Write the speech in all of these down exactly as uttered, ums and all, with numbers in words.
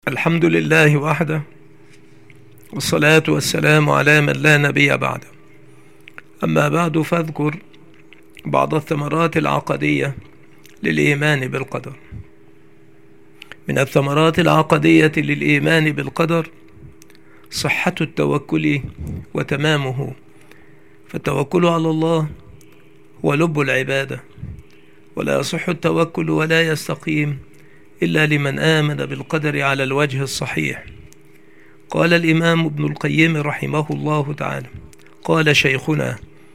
الحمد لله وحده، والصلاة والسلام على من لا نبي بعده. أما بعد، فاذكر بعض الثمرات العقدية للإيمان بالقدر. من الثمرات العقدية للإيمان بالقدر صحة التوكل وتمامه، فالتوكل على الله هو لب العبادة، ولا يصح التوكل ولا يستقيم إلا لمن آمن بالقدر على الوجه الصحيح. قال الإمام ابن القيم رحمه الله تعالى، قال شيخنا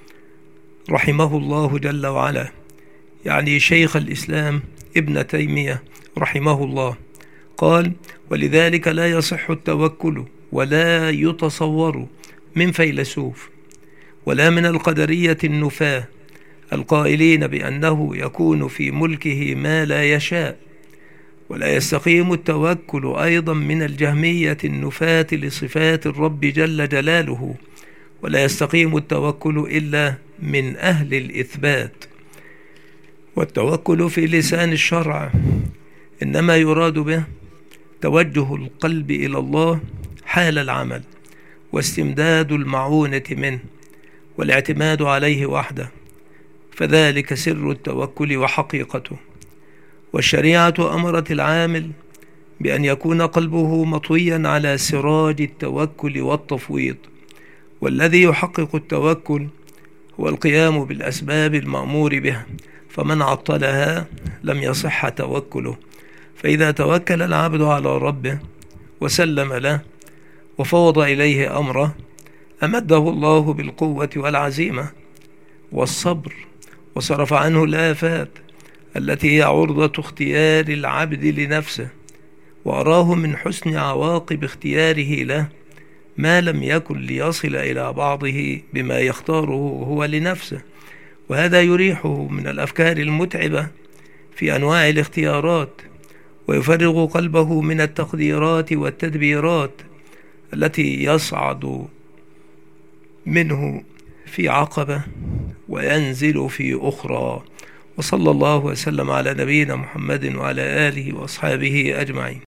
رحمه الله جل وعلا، يعني شيخ الإسلام ابن تيمية رحمه الله، قال: ولذلك لا يصح التوكل ولا يتصور من فيلسوف ولا من القدرية النفاة القائلين بأنه يكون في ملكه ما لا يشاء، ولا يستقيم التوكل أيضا من الجهمية النفاة لصفات الرب جل جلاله، ولا يستقيم التوكل إلا من أهل الإثبات. والتوكل في لسان الشرع إنما يراد به توجه القلب إلى الله حال العمل، واستمداد المعونة منه، والاعتماد عليه وحده، فذلك سر التوكل وحقيقته. والشريعة أمرت العامل بأن يكون قلبه مطويا على سراج التوكل والتفويض، والذي يحقق التوكل هو القيام بالأسباب المأمور بها، فمن عطلها لم يصح توكله. فإذا توكل العبد على ربه وسلم له وفوض إليه أمره، أمده الله بالقوة والعزيمة والصبر، وصرف عنه الآفات التي هي عرضة اختيار العبد لنفسه، وأراه من حسن عواقب اختياره له ما لم يكن ليصل إلى بعضه بما يختاره هو لنفسه، وهذا يريحه من الأفكار المتعبة في أنواع الاختيارات، ويفرغ قلبه من التقديرات والتدبيرات التي يصعد منه في عقبة وينزل في أخرى. وصلى الله وسلم على نبينا محمد وعلى آله وأصحابه أجمعين.